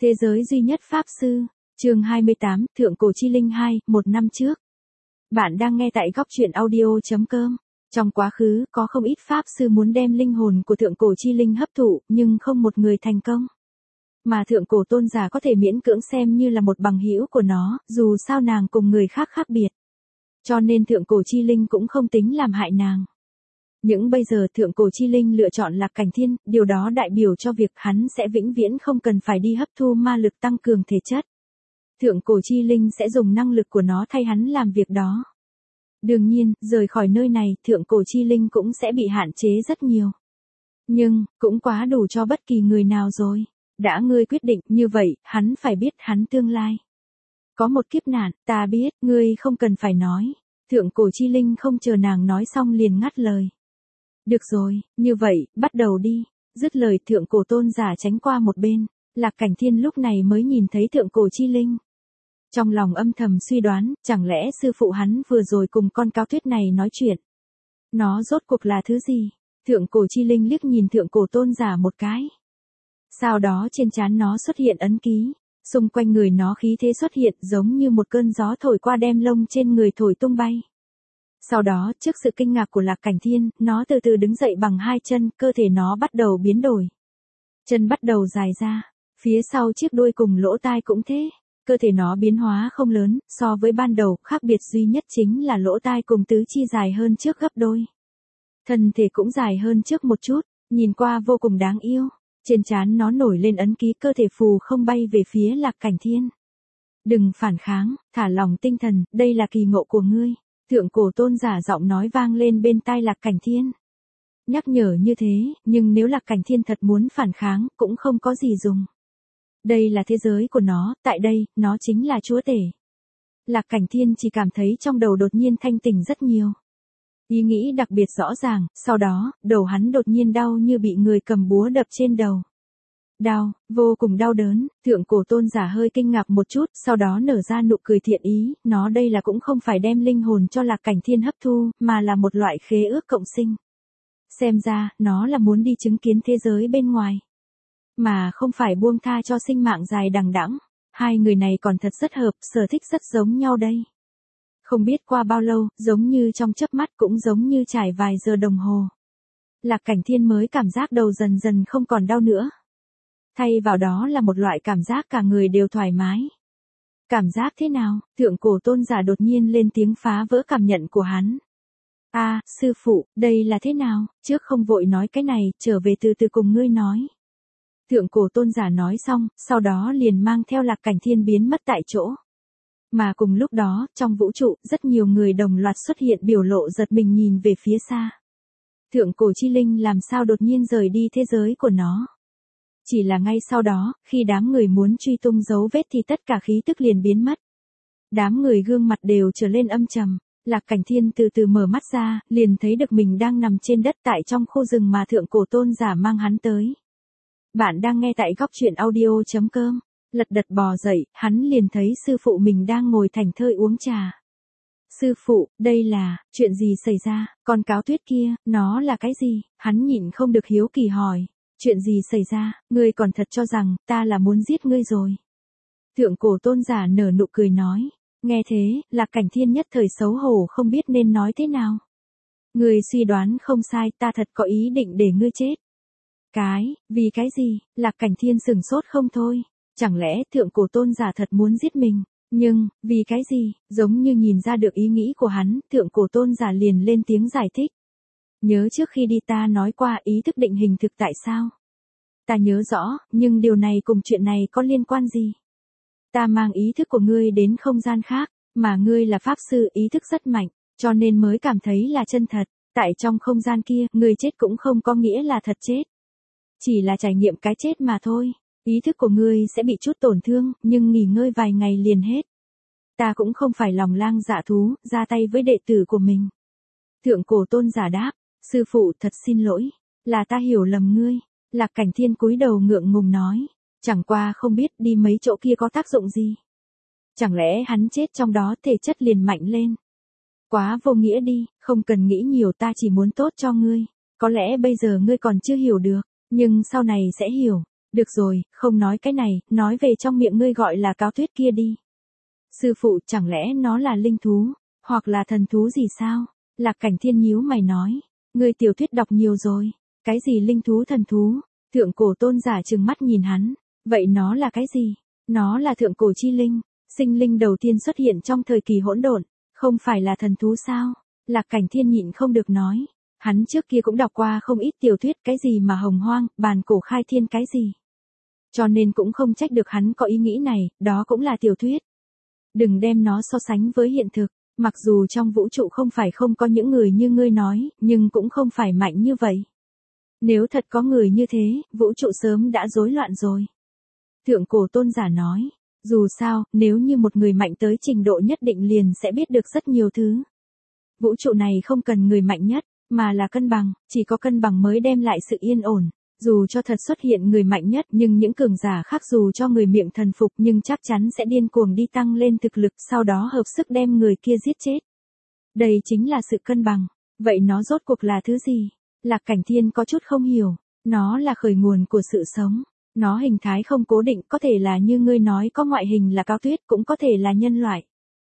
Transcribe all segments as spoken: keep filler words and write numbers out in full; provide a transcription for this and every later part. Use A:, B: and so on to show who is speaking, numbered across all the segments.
A: Thế giới duy nhất Pháp Sư, chương hai mươi tám, Thượng Cổ Chi Linh hai, một năm trước. Bạn đang nghe tại góc truyện audio.com. Trong quá khứ, có không ít Pháp Sư muốn đem linh hồn của Thượng Cổ Chi Linh hấp thụ, nhưng không một người thành công. Mà Thượng Cổ Tôn Giả có thể miễn cưỡng xem như là một bằng hữu của nó, dù sao nàng cùng người khác khác biệt. Cho nên Thượng Cổ Chi Linh cũng không tính làm hại nàng. Nhưng bây giờ Thượng Cổ Chi Linh lựa chọn Lạc Cảnh Thiên, điều đó đại biểu cho việc hắn sẽ vĩnh viễn không cần phải đi hấp thu ma lực tăng cường thể chất. Thượng Cổ Chi Linh sẽ dùng năng lực của nó thay hắn làm việc đó. Đương nhiên, rời khỏi nơi này, Thượng Cổ Chi Linh cũng sẽ bị hạn chế rất nhiều. Nhưng, cũng quá đủ cho bất kỳ người nào rồi. Đã ngươi quyết định như vậy, hắn phải biết hắn tương lai. Có một kiếp nạn, ta biết, ngươi không cần phải nói. Thượng Cổ Chi Linh không chờ nàng nói xong liền ngắt lời. Được rồi, như vậy, bắt đầu đi. Dứt lời Thượng Cổ Tôn Giả tránh qua một bên. Lạc Cảnh Thiên lúc này mới nhìn thấy Thượng Cổ Chi Linh. Trong lòng âm thầm suy đoán, chẳng lẽ sư phụ hắn vừa rồi cùng con cáo tuyết này nói chuyện. Nó rốt cuộc là thứ gì? Thượng Cổ Chi Linh liếc nhìn Thượng Cổ Tôn Giả một cái. Sau đó trên trán nó xuất hiện ấn ký. Xung quanh người nó khí thế xuất hiện giống như một cơn gió thổi qua đem lông trên người thổi tung bay. Sau đó, trước sự kinh ngạc của Lạc Cảnh Thiên, nó từ từ đứng dậy bằng hai chân, cơ thể nó bắt đầu biến đổi. Chân bắt đầu dài ra, phía sau chiếc đuôi cùng lỗ tai cũng thế. Cơ thể nó biến hóa không lớn, so với ban đầu, khác biệt duy nhất chính là lỗ tai cùng tứ chi dài hơn trước gấp đôi. Thân thể cũng dài hơn trước một chút, nhìn qua vô cùng đáng yêu. Trên trán nó nổi lên ấn ký cơ thể phù không bay về phía Lạc Cảnh Thiên. Đừng phản kháng, thả lòng tinh thần, đây là kỳ ngộ của ngươi. Thượng Cổ Tôn Giả giọng nói vang lên bên tai Lạc Cảnh Thiên. Nhắc nhở như thế, nhưng nếu Lạc Cảnh Thiên thật muốn phản kháng, cũng không có gì dùng. Đây là thế giới của nó, tại đây, nó chính là chúa tể. Lạc Cảnh Thiên chỉ cảm thấy trong đầu đột nhiên thanh tỉnh rất nhiều. Ý nghĩ đặc biệt rõ ràng, sau đó, đầu hắn đột nhiên đau như bị người cầm búa đập trên đầu. Đau, vô cùng đau đớn, Thượng Cổ Tôn Giả hơi kinh ngạc một chút, sau đó nở ra nụ cười thiện ý, nó đây là cũng không phải đem linh hồn cho Lạc Cảnh Thiên hấp thu, mà là một loại khế ước cộng sinh. Xem ra, nó là muốn đi chứng kiến thế giới bên ngoài. Mà không phải buông tha cho sinh mạng dài đằng đẵng. Hai người này còn thật rất hợp, sở thích rất giống nhau đây. Không biết qua bao lâu, giống như trong chớp mắt cũng giống như trải vài giờ đồng hồ. Lạc Cảnh Thiên mới cảm giác đầu dần dần không còn đau nữa. Thay vào đó là một loại cảm giác cả người đều thoải mái. Cảm giác thế nào? Thượng Cổ Tôn Giả đột nhiên lên tiếng phá vỡ cảm nhận của hắn. A, à, sư phụ, đây là thế nào? Trước không vội nói cái này, trở về từ từ cùng ngươi nói. Thượng Cổ Tôn Giả nói xong, sau đó liền mang theo Lạc Cảnh Thiên biến mất tại chỗ. Mà cùng lúc đó, trong vũ trụ, rất nhiều người đồng loạt xuất hiện biểu lộ giật mình nhìn về phía xa. Thượng Cổ Chi Linh làm sao đột nhiên rời đi thế giới của nó. Chỉ là ngay sau đó, khi đám người muốn truy tung dấu vết thì tất cả khí tức liền biến mất. Đám người gương mặt đều trở lên âm trầm. Lạc Cảnh Thiên từ từ mở mắt ra, liền thấy được mình đang nằm trên đất tại trong khu rừng mà Thượng Cổ Tôn Giả mang hắn tới. Bạn đang nghe tại góc truyện audio.com. Lật đật bò dậy, hắn liền thấy sư phụ mình đang ngồi thảnh thơi uống trà. Sư phụ, đây là, chuyện gì xảy ra, con cáo tuyết kia, nó là cái gì? Hắn nhịn không được hiếu kỳ hỏi. Chuyện gì xảy ra, ngươi còn thật cho rằng, ta là muốn giết ngươi rồi. Thượng Cổ Tôn Giả nở nụ cười nói. Nghe thế, Lạc Cảnh Thiên nhất thời xấu hổ không biết nên nói thế nào. Ngươi suy đoán không sai, ta thật có ý định để ngươi chết. Cái, vì cái gì? Lạc Cảnh Thiên sừng sốt không thôi. Chẳng lẽ Thượng Cổ Tôn Giả thật muốn giết mình? Nhưng, vì cái gì? Giống như nhìn ra được ý nghĩ của hắn, Thượng Cổ Tôn Giả liền lên tiếng giải thích. Nhớ trước khi đi ta nói qua ý thức định hình thực tại sao? Ta nhớ rõ, nhưng điều này cùng chuyện này có liên quan gì? Ta mang ý thức của ngươi đến không gian khác, mà ngươi là Pháp Sư ý thức rất mạnh, cho nên mới cảm thấy là chân thật. Tại trong không gian kia, ngươi chết cũng không có nghĩa là thật chết. Chỉ là trải nghiệm cái chết mà thôi. Ý thức của ngươi sẽ bị chút tổn thương, nhưng nghỉ ngơi vài ngày liền hết. Ta cũng không phải lòng lang dạ thú, ra tay với đệ tử của mình. Thượng Cổ Tôn Giả đáp, sư phụ thật xin lỗi, là ta hiểu lầm ngươi. Lạc Cảnh Thiên cúi đầu ngượng ngùng nói, chẳng qua không biết đi mấy chỗ kia có tác dụng gì. Chẳng lẽ hắn chết trong đó thể chất liền mạnh lên. Quá vô nghĩa đi, không cần nghĩ nhiều, ta chỉ muốn tốt cho ngươi. Có lẽ bây giờ ngươi còn chưa hiểu được, nhưng sau này sẽ hiểu. Được rồi, không nói cái này, nói về trong miệng ngươi gọi là cáo tuyết kia đi. Sư phụ, chẳng lẽ nó là linh thú, hoặc là thần thú gì sao? Lạc Cảnh Thiên nhíu mày nói. Ngươi tiểu thuyết đọc nhiều rồi. Cái gì linh thú thần thú? Thượng cổ tôn giả trừng mắt nhìn hắn. Vậy nó là cái gì? Nó là thượng cổ chi linh. Sinh linh đầu tiên xuất hiện trong thời kỳ hỗn độn. Không phải là thần thú sao? Lạc Cảnh Thiên nhịn không được nói. Hắn trước kia cũng đọc qua không ít tiểu thuyết, cái gì mà hồng hoang, bàn cổ khai thiên cái gì. Cho nên cũng không trách được hắn có ý nghĩ này, đó cũng là tiểu thuyết. Đừng đem nó so sánh với hiện thực. Mặc dù trong vũ trụ không phải không có những người như ngươi nói, nhưng cũng không phải mạnh như vậy. Nếu thật có người như thế, vũ trụ sớm đã rối loạn rồi. Thượng cổ tôn giả nói, dù sao, nếu như một người mạnh tới trình độ nhất định liền sẽ biết được rất nhiều thứ. Vũ trụ này không cần người mạnh nhất, mà là cân bằng, chỉ có cân bằng mới đem lại sự yên ổn. Dù cho thật xuất hiện người mạnh nhất, nhưng những cường giả khác dù cho người miệng thần phục nhưng chắc chắn sẽ điên cuồng đi tăng lên thực lực, sau đó hợp sức đem người kia giết chết. Đây chính là sự cân bằng. Vậy nó rốt cuộc là thứ gì? Lạc Cảnh Thiên có chút không hiểu. Nó là khởi nguồn của sự sống. Nó hình thái không cố định, có thể là như ngươi nói có ngoại hình là cao tuyết, cũng có thể là nhân loại.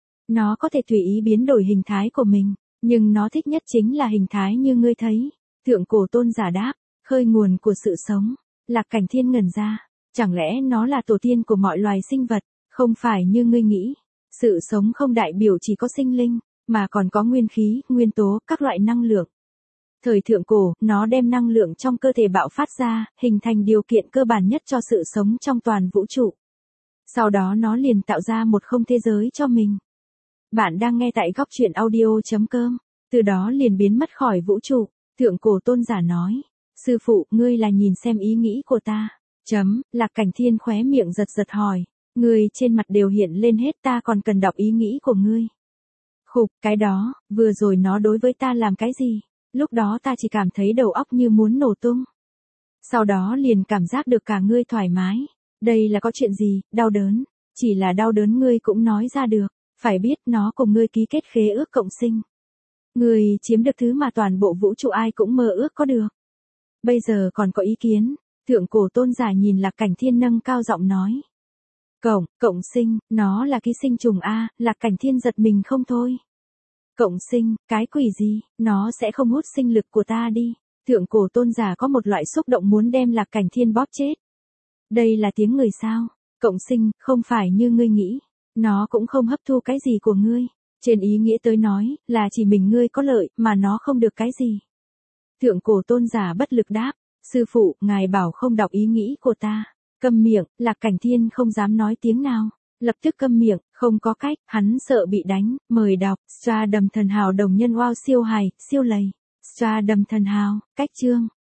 A: Nó có thể tùy ý biến đổi hình thái của mình, nhưng nó thích nhất chính là hình thái như ngươi thấy. Thượng cổ tôn giả đáp. Khơi nguồn của sự sống. Lạc Cảnh Thiên ngẩn ra. Chẳng lẽ nó là tổ tiên của mọi loài sinh vật? Không phải như ngươi nghĩ. Sự sống không đại biểu chỉ có sinh linh, mà còn có nguyên khí, nguyên tố, các loại năng lượng. Thời thượng cổ, nó đem năng lượng trong cơ thể bạo phát ra, hình thành điều kiện cơ bản nhất cho sự sống trong toàn vũ trụ. Sau đó nó liền tạo ra một không thế giới cho mình. Bạn đang nghe tại góc truyện audio chấm com. Từ đó liền biến mất khỏi vũ trụ. Thượng cổ tôn giả nói. Sư phụ, ngươi là nhìn xem ý nghĩ của ta. Chấm, Lạc Cảnh Thiên khóe miệng giật giật hỏi. Ngươi trên mặt đều hiện lên hết, ta còn cần đọc ý nghĩ của ngươi. Khục, cái đó, vừa rồi nó đối với ta làm cái gì? Lúc đó ta chỉ cảm thấy đầu óc như muốn nổ tung. Sau đó liền cảm giác được cả ngươi thoải mái. Đây là có chuyện gì, đau đớn. Chỉ là đau đớn ngươi cũng nói ra được. Phải biết nó cùng ngươi ký kết khế ước cộng sinh. Ngươi chiếm được thứ mà toàn bộ vũ trụ ai cũng mơ ước có được. Bây giờ còn có ý kiến. Thượng cổ tôn giả nhìn Lạc Cảnh Thiên nâng cao giọng nói. Cộng, cộng sinh, nó là ký sinh trùng A, Lạc Cảnh Thiên giật mình không thôi. Cộng sinh, cái quỷ gì, nó sẽ không hút sinh lực của ta đi. Thượng cổ tôn giả có một loại xúc động muốn đem Lạc Cảnh Thiên bóp chết. Đây là tiếng người sao? Cộng sinh, không phải như ngươi nghĩ. Nó cũng không hấp thu cái gì của ngươi. Trên ý nghĩa tới nói, là chỉ mình ngươi có lợi, mà nó không được cái gì. Thượng cổ tôn giả bất lực đáp. Sư phụ, ngài bảo không đọc ý nghĩ của ta. Câm miệng, Lạc Cảnh Thiên không dám nói tiếng nào. Lập tức câm miệng, không có cách, hắn sợ bị đánh, mời đọc, Stra đầm thần hào đồng nhân wow siêu hài, siêu lầy. Stra đầm thần hào, cách chương.